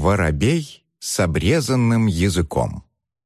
Воробей с обрезанным языком.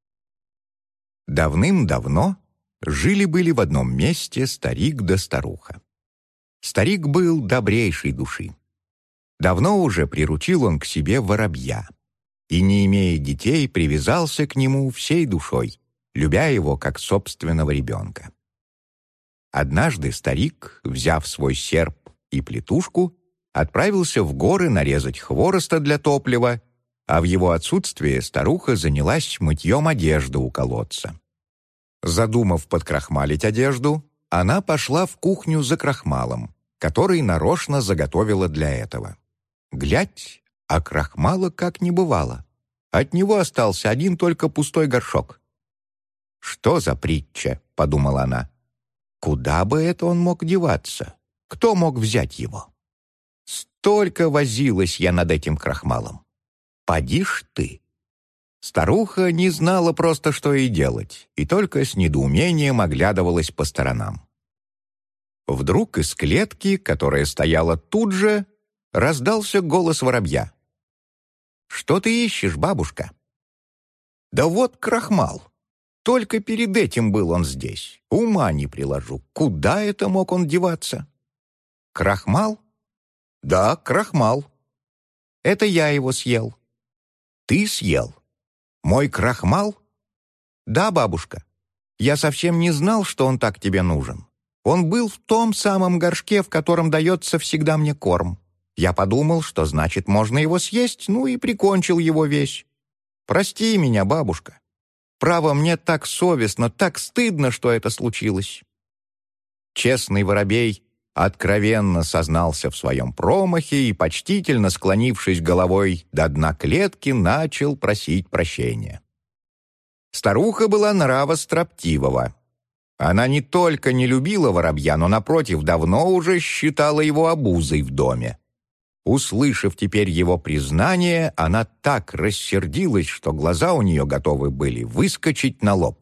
Давным-давно жили-были в одном месте старик да старуха. Старик был добрейшей души. Давно уже приручил он к себе воробья и, не имея детей, привязался к нему всей душой, любя его как собственного ребенка. Однажды старик, взяв свой серп и плетушку, отправился в горы нарезать хвороста для топлива, а в его отсутствие старуха занялась мытьем одежды у колодца. Задумав подкрахмалить одежду, она пошла в кухню за крахмалом, который нарочно заготовила для этого. Глядь, а крахмала как не бывало. От него остался один только пустой горшок. «Что за притча?» — подумала она. «Куда бы это он мог деваться? Кто мог взять его? Столько возилась я над этим крахмалом. Поди ж ты!» Старуха не знала просто, что ей делать, и только с недоумением оглядывалась по сторонам. Вдруг из клетки, которая стояла тут же, раздался голос воробья. «Что ты ищешь, бабушка?» «Да вот крахмал. Только перед этим был он здесь. Ума не приложу. Куда это мог он деваться?» «Крахмал?» «Да, крахмал. Это я его съел». «Ты съел? Мой крахмал?» «Да, бабушка. Я совсем не знал, что он так тебе нужен. Он был в том самом горшке, в котором дается всегда мне корм. Я подумал, что значит можно его съесть, ну и прикончил его весь. Прости меня, бабушка. Право, мне так совестно, так стыдно, что это случилось». Честный воробей откровенно сознался в своем промахе и, почтительно склонившись головой до дна клетки, начал просить прощения. Старуха была нрава строптивого. Она не только не любила воробья, но, напротив, давно уже считала его обузой в доме. Услышав теперь его признание, она так рассердилась, что глаза у нее готовы были выскочить на лоб.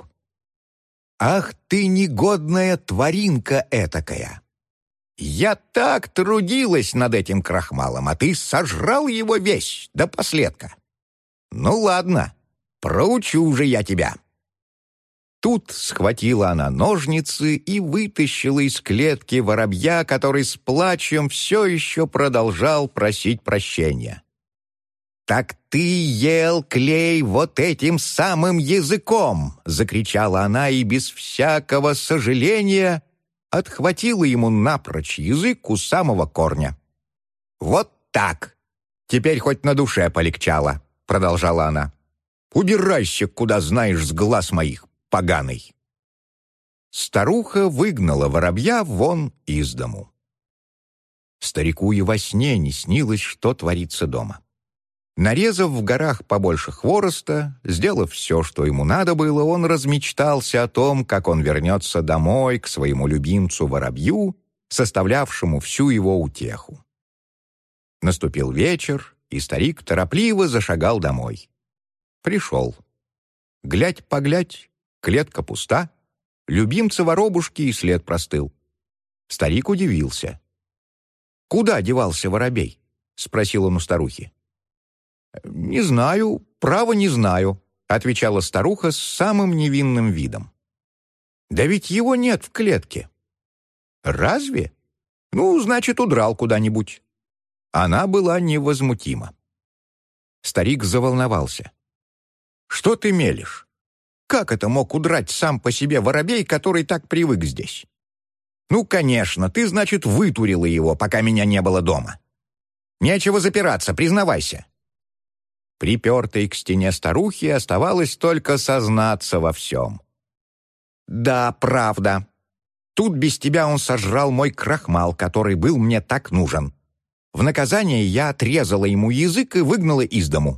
«Ах ты, негодная тваринка этакая! Я так трудилась над этим крахмалом, а ты сожрал его весь, до последка. Ну ладно, проучу же я тебя». Тут схватила она ножницы и вытащила из клетки воробья, который с плачем все еще продолжал просить прощения. «Так ты ел клей вот этим самым языком!» — закричала она и без всякого сожаления отхватила ему напрочь язык у самого корня. «Вот так! Теперь хоть на душе полегчало!» — продолжала она. «Убирайся, куда знаешь, с глаз моих, поганый!» Старуха выгнала воробья вон из дому. Старику и во сне не снилось, что творится дома. Нарезав в горах побольше хвороста, сделав все, что ему надо было, он размечтался о том, как он вернется домой к своему любимцу-воробью, составлявшему всю его утеху. Наступил вечер, и старик торопливо зашагал домой. Пришел. Глядь-поглядь, клетка пуста, любимца воробушки и след простыл. Старик удивился. «Куда девался воробей?» — спросил он у старухи. «Не знаю, право не знаю», — отвечала старуха с самым невинным видом. «Да ведь его нет в клетке». «Разве? Ну, значит, удрал куда-нибудь». Она была невозмутима. Старик заволновался. «Что ты мелешь? Как это мог удрать сам по себе воробей, который так привык здесь? Ну, конечно, ты, значит, вытурила его, пока меня не было дома. Нечего запираться, признавайся». Припертой к стене старухи оставалось только сознаться во всем. «Да, правда. Тут без тебя он сожрал мой крахмал, который был мне так нужен. В наказание я отрезала ему язык и выгнала из дому».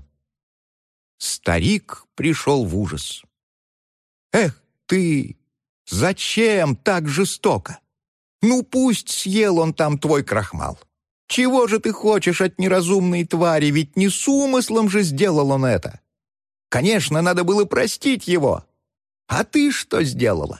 Старик пришел в ужас. «Эх ты! Зачем так жестоко? Ну пусть съел он там твой крахмал. Чего же ты хочешь от неразумной твари, ведь не с умыслом же сделал он это. Конечно, надо было простить его. А ты что сделала?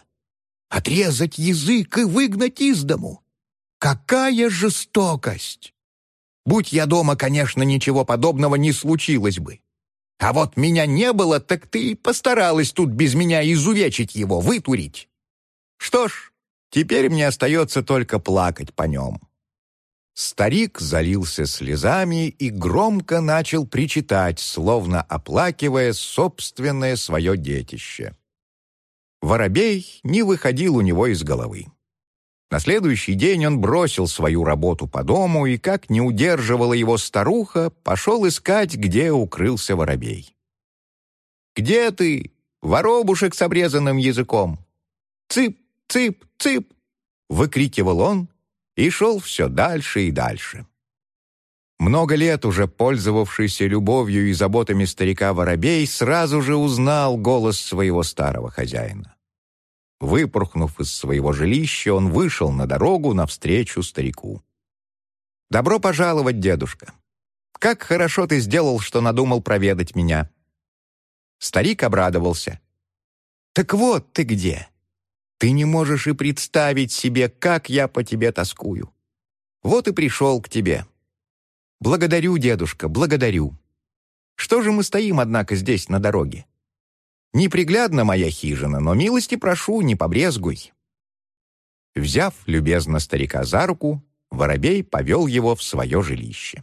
Отрезать язык и выгнать из дому. Какая жестокость!» Будь я дома, конечно, ничего подобного не случилось бы. А вот меня не было, так ты постаралась тут без меня изувечить его, вытурить. Что ж, теперь мне остается только плакать по нем». Старик залился слезами и громко начал причитать, словно оплакивая собственное свое детище. Воробей не выходил у него из головы. На следующий день он бросил свою работу по дому и, как не удерживала его старуха, пошел искать, где укрылся воробей. «Где ты, воробушек с обрезанным языком? Цып, цып, цып!» — выкрикивал он и шел все дальше и дальше. Много лет уже пользовавшийся любовью и заботами старика воробей сразу же узнал голос своего старого хозяина. Выпорхнув из своего жилища, он вышел на дорогу навстречу старику. «Добро пожаловать, дедушка! Как хорошо ты сделал, что надумал проведать меня!» Старик обрадовался. «Так вот ты где! Ты не можешь и представить себе, как я по тебе тоскую. Вот и пришел к тебе. Благодарю, дедушка, благодарю. Что же мы стоим, однако, здесь на дороге? Неприглядна моя хижина, но милости прошу, не побрезгуй». Взяв любезно старика за руку, воробей повел его в свое жилище.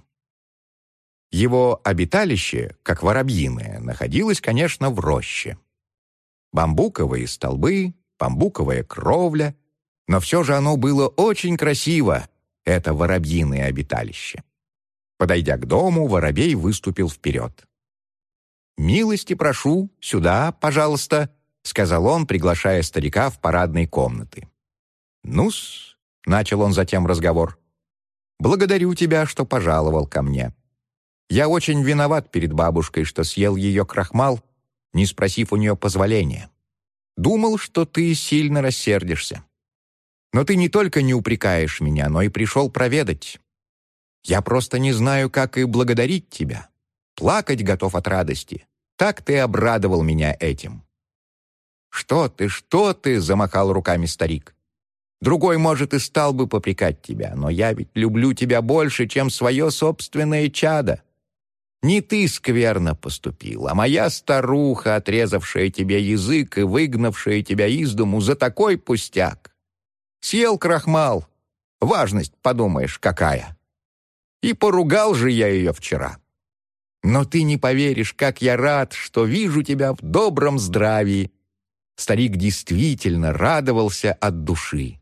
Его обиталище, как воробьиное, находилось, конечно, в роще. Бамбуковые столбы, бамбуковая кровля, но все же оно было очень красиво, это воробьиное обиталище. Подойдя к дому, воробей выступил вперед. «Милости прошу, сюда, пожалуйста», — сказал он, приглашая старика в парадные комнаты. «Ну-с», — начал он затем разговор, — «благодарю тебя, что пожаловал ко мне. Я очень виноват перед бабушкой, что съел ее крахмал, не спросив у нее позволения. Думал, что ты сильно рассердишься. Но ты не только не упрекаешь меня, но и пришел проведать. Я просто не знаю, как и благодарить тебя. Плакать готов от радости. Так ты обрадовал меня этим». Что ты!» — замахал руками старик. «Другой, может, и стал бы попрекать тебя, но я ведь люблю тебя больше, чем свое собственное чадо. Не ты скверно поступил, а моя старуха, отрезавшая тебе язык и выгнавшая тебя из дому за такой пустяк. Съел крахмал. Важность, подумаешь, какая. И поругал же я ее вчера. Но ты не поверишь, как я рад, что вижу тебя в добром здравии». Старик действительно радовался от души.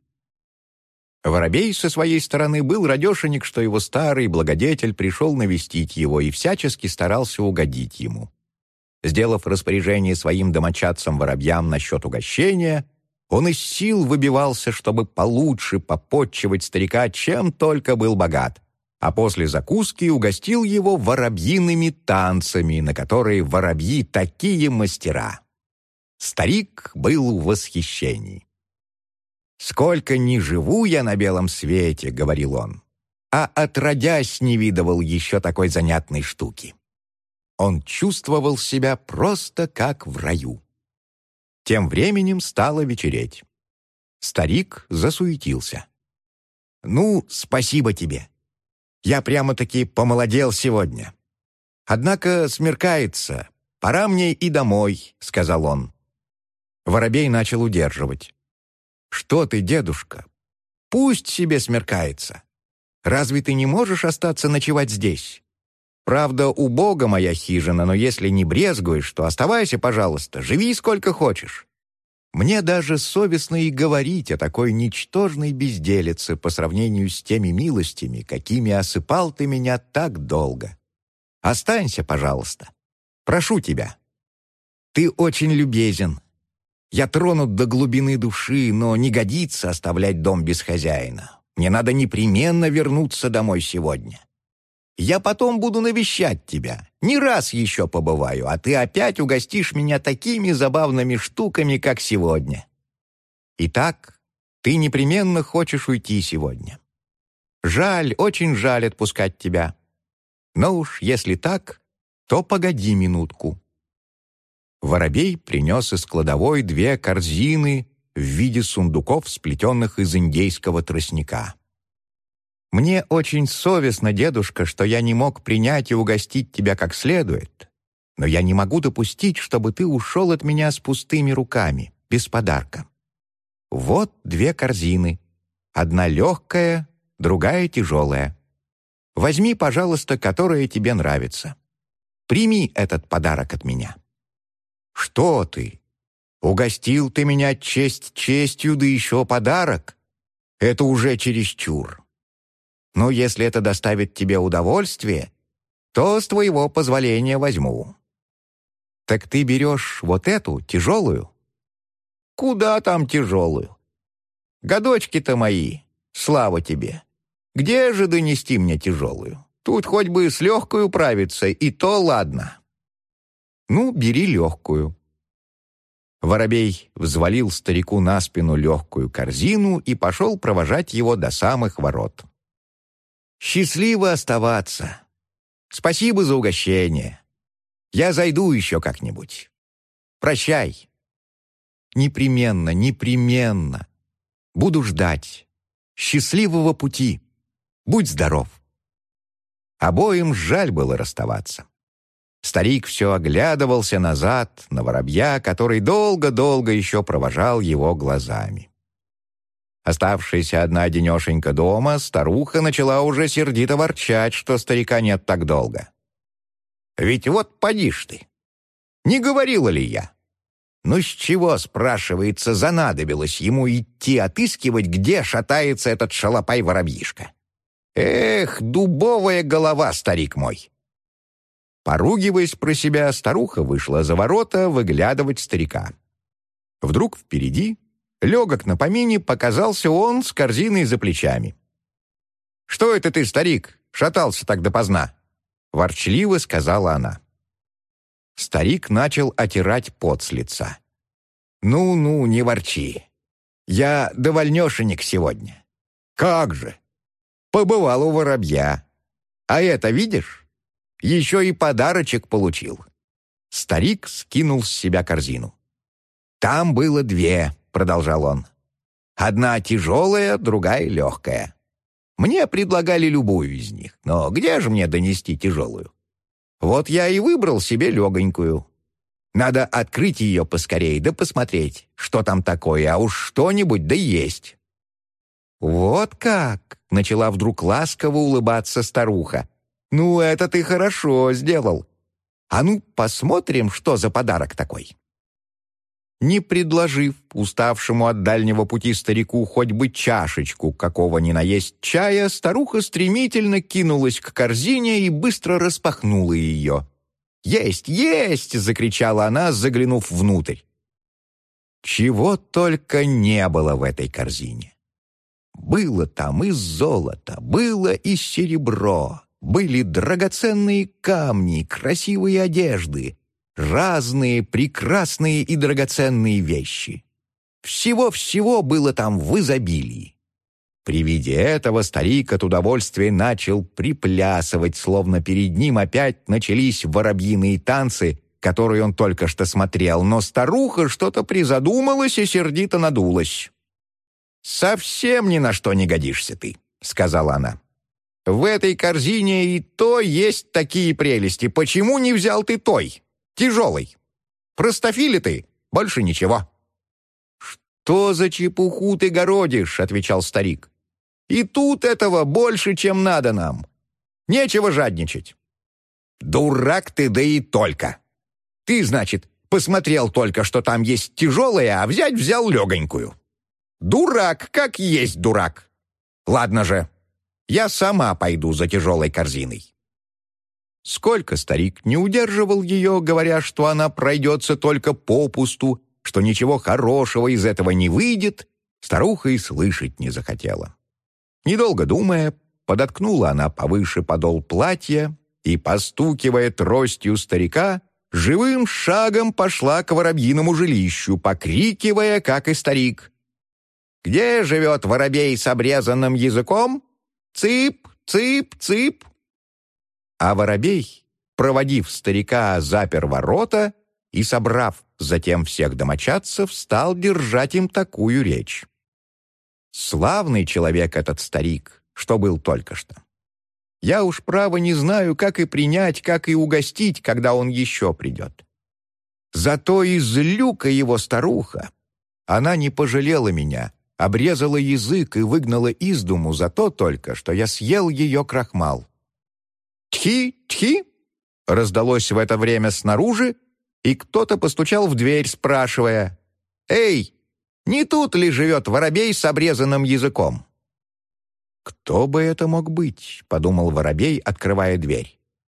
Воробей со своей стороны был радешенек, что его старый благодетель пришел навестить его и всячески старался угодить ему. Сделав распоряжение своим домочадцам-воробьям насчет угощения, он из сил выбивался, чтобы получше попотчевать старика, чем только был богат, а после закуски угостил его воробьиными танцами, на которые воробьи такие мастера. Старик был в восхищении. «Сколько ни живу я на белом свете, — говорил он, — а отродясь не видывал еще такой занятной штуки». Он чувствовал себя просто как в раю. Тем временем стало вечереть. Старик засуетился. «Ну, спасибо тебе. Я прямо-таки помолодел сегодня. Однако смеркается. Пора мне и домой», — сказал он. Воробей начал удерживать. «Что ты, дедушка? Пусть себе смеркается. Разве ты не можешь остаться ночевать здесь? Правда, убога моя хижина, но если не брезгуешь, то оставайся, пожалуйста, живи сколько хочешь. Мне даже совестно и говорить о такой ничтожной безделице по сравнению с теми милостями, какими осыпал ты меня так долго. Останься, пожалуйста. Прошу тебя. Ты очень любезен. Я тронут до глубины души, но не годится оставлять дом без хозяина. Мне надо непременно вернуться домой сегодня. Я потом буду навещать тебя. Не раз еще побываю, а ты опять угостишь меня такими забавными штуками, как сегодня. Итак, ты непременно хочешь уйти сегодня. Жаль, очень жаль отпускать тебя. Но уж если так, то погоди минутку». Воробей принес из кладовой 2 корзины в виде сундуков, сплетенных из индейского тростника. «Мне очень совестно, дедушка, что я не мог принять и угостить тебя как следует, но я не могу допустить, чтобы ты ушел от меня с пустыми руками, без подарка. Вот 2 корзины, одна легкая, другая тяжелая. Возьми, пожалуйста, которая тебе нравится. Прими этот подарок от меня». «Что ты? Угостил ты меня честь честью, да еще подарок? Это уже чересчур. Но если это доставит тебе удовольствие, то с твоего позволения возьму». «Так ты берешь вот эту, тяжелую?» «Куда там тяжелую? Годочки-то мои, слава тебе. Где же донести мне тяжелую? Тут хоть бы с легкой управиться, и то ладно». «Ну, бери легкую». Воробей взвалил старику на спину легкую корзину и пошел провожать его до самых ворот. «Счастливо оставаться. Спасибо за угощение. Я зайду еще как-нибудь. Прощай». «Непременно, непременно. Буду ждать. Счастливого пути. Будь здоров». Обоим жаль было расставаться. Старик все оглядывался назад на воробья, который долго-долго еще провожал его глазами. Оставшаяся одна-одинешенька дома, старуха начала уже сердито ворчать, что старика нет так долго. «Ведь вот поди ж ты! Не говорила ли я? Ну с чего, спрашивается, занадобилось ему идти отыскивать, где шатается этот шалопай-воробьишка? Эх, дубовая голова, старик мой!» Поругиваясь про себя, старуха вышла за ворота выглядывать старика. Вдруг впереди, легок на помине, показался он с корзиной за плечами. «Что это ты, старик, шатался так допоздна?» — ворчливо сказала она. Старик начал отирать пот с лица. «Ну-ну, не ворчи. Я довольнешенек сегодня. Как же! Побывал у воробья. А это видишь? Еще и подарочек получил». Старик скинул с себя корзину. «Там было 2, — продолжал он. «Одна тяжелая, другая легкая. Мне предлагали любую из них, но где же мне донести тяжелую? Вот я и выбрал себе легонькую. Надо открыть ее поскорее, да посмотреть, что там такое, а уж что-нибудь да есть». «Вот как!» — начала вдруг ласково улыбаться старуха. «Ну, это ты хорошо сделал. А ну, посмотрим, что за подарок такой». Не предложив уставшему от дальнего пути старику хоть бы чашечку какого ни наесть чая, старуха стремительно кинулась к корзине и быстро распахнула ее. «Есть, есть!» — закричала она, заглянув внутрь. Чего только не было в этой корзине. Было там и золото, было и серебро, были драгоценные камни, красивые одежды, разные прекрасные и драгоценные вещи. Всего-всего было там в изобилии. При виде этого старик от удовольствия начал приплясывать, словно перед ним опять начались воробьиные танцы, которые он только что смотрел, но старуха что-то призадумалась и сердито надулась. «Совсем ни на что не годишься ты», — сказала она. «В этой корзине и то есть такие прелести. Почему не взял ты той, тяжелой? Простофили ты, больше ничего». «Что за чепуху ты городишь?» — отвечал старик. «И тут этого больше, чем надо нам. Нечего жадничать». «Дурак ты, да и только. Ты, значит, посмотрел только, что там есть тяжелая, а взял легонькую. Дурак, как есть дурак. Ладно же, я сама пойду за тяжелой корзиной». Сколько старик не удерживал ее, говоря, что она пройдется только попусту, что ничего хорошего из этого не выйдет, старуха и слышать не захотела. Недолго думая, подоткнула она повыше подол платья и, постукивая тростью старика, живым шагом пошла к воробьиному жилищу, покрикивая, как и старик: «Где живет воробей с обрезанным языком? Цып, цып, цып!» А воробей, проводив старика, запер ворота и, собрав затем всех домочадцев, стал держать им такую речь: «Славный человек этот старик, что был только что. Я уж право не знаю, как и принять, как и угостить, когда он еще придет. Зато из люка его старуха. Она не пожалела меня, обрезала язык и выгнала из дому за то только, что я съел ее крахмал. «Тхи, тхи!» раздалось в это время снаружи, и кто-то постучал в дверь, спрашивая: «Эй, не тут ли живет воробей с обрезанным языком?» «Кто бы это мог быть?» — подумал воробей, открывая дверь.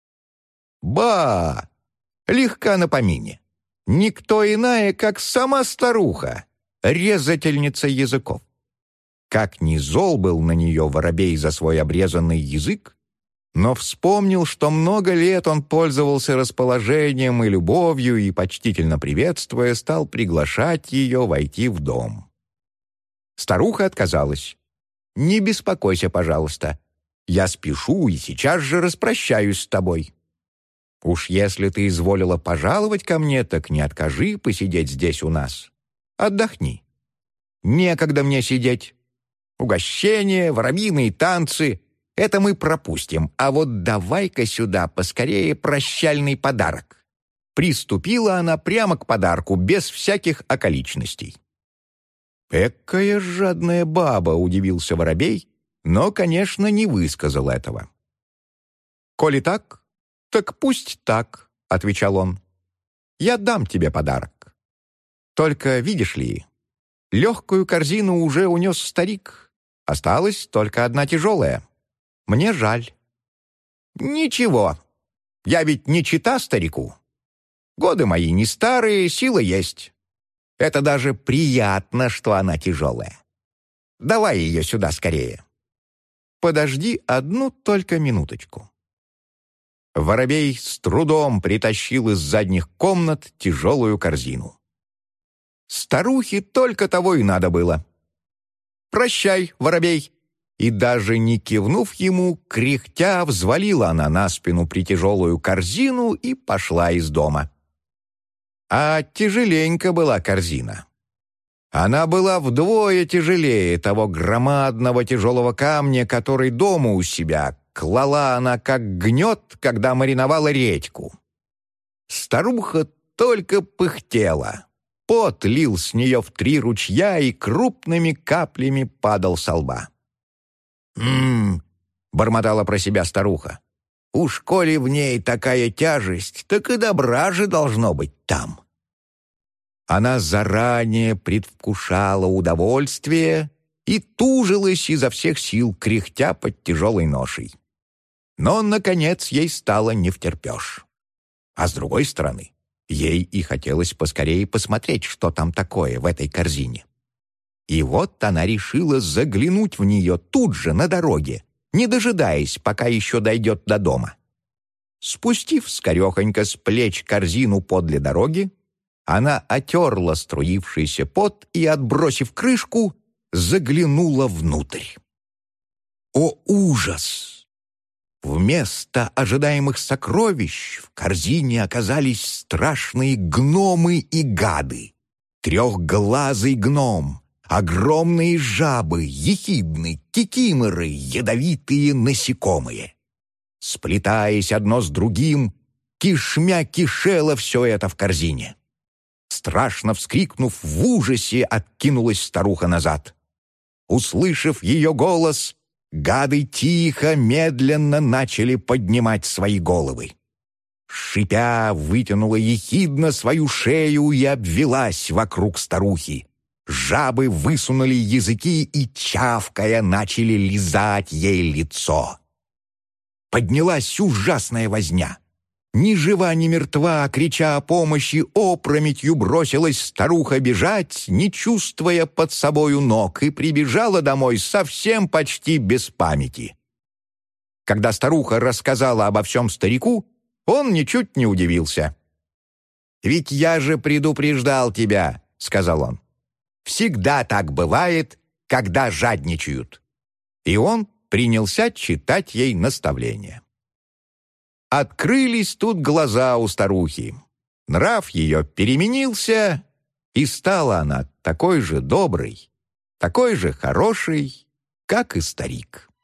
«Ба! Легка на помине. Никто иная, как сама старуха, резательница языков». Как ни зол был на нее воробей за свой обрезанный язык, но вспомнил, что много лет он пользовался расположением и любовью, и, почтительно приветствуя, стал приглашать ее войти в дом. Старуха отказалась. «Не беспокойся, пожалуйста. Я спешу и сейчас же распрощаюсь с тобой. Уж если ты изволила пожаловать ко мне, так не откажи посидеть здесь у нас. Отдохни. Некогда мне сидеть. Угощения, воробьиные танцы — это мы пропустим, а вот давай-ка сюда поскорее прощальный подарок». Приступила она прямо к подарку, без всяких околичностей. «Экая жадная баба!» — удивился воробей, но, конечно, не высказал этого. «Коли так пусть так», — отвечал он. «Я дам тебе подарок. Только, видишь ли, легкую корзину уже унес старик. Осталась только одна тяжелая. Мне жаль». «Ничего, я ведь не чита старику. Годы мои не старые, сила есть. Это даже приятно, что она тяжелая. Давай ее сюда скорее». «Подожди одну только минуточку». Воробей с трудом притащил из задних комнат тяжелую корзину. Старухе только того и надо было. «Прощай, воробей!» И даже не кивнув ему, кряхтя взвалила она на спину притяжелую корзину и пошла из дома. А тяжеленька была корзина. Она была вдвое тяжелее того громадного тяжелого камня, который дома у себя клала она как гнет, когда мариновала редьку. Старуха только пыхтела. Пот лил с нее в 3 ручья и крупными каплями падал со лба. Бормотала про себя старуха. «Уж коли в ней такая тяжесть, так и добра же должно быть там». Она заранее предвкушала удовольствие и тужилась изо всех сил, кряхтя под тяжелой ношей. Но, наконец, ей стало невтерпеж. А с другой стороны, ей и хотелось поскорее посмотреть, что там такое в этой корзине. И вот она решила заглянуть в нее тут же, на дороге, не дожидаясь, пока еще дойдет до дома. Спустив скорехонько с плеч корзину подле дороги, она отерла струившийся пот и, отбросив крышку, заглянула внутрь. О, ужас! Вместо ожидаемых сокровищ в корзине оказались страшные гномы и гады. Трехглазый гном, огромные жабы, ехидны, кикиморы, ядовитые насекомые. Сплетаясь одно с другим, кишмя кишело все это в корзине. Страшно вскрикнув, в ужасе откинулась старуха назад. Услышав ее голос, гады тихо, медленно начали поднимать свои головы. Шипя, вытянула ехидно свою шею и обвелась вокруг старухи. Жабы высунули языки и, чавкая, начали лизать ей лицо. Поднялась ужасная возня. Ни жива, ни мертва, крича о помощи, опрометью бросилась старуха бежать, не чувствуя под собою ног, и прибежала домой совсем почти без памяти. Когда старуха рассказала обо всем старику, он ничуть не удивился. «Ведь я же предупреждал тебя», — сказал он. «Всегда так бывает, когда жадничают». И он принялся читать ей наставления. Открылись тут глаза у старухи. Нрав ее переменился, и стала она такой же доброй, такой же хорошей, как и старик.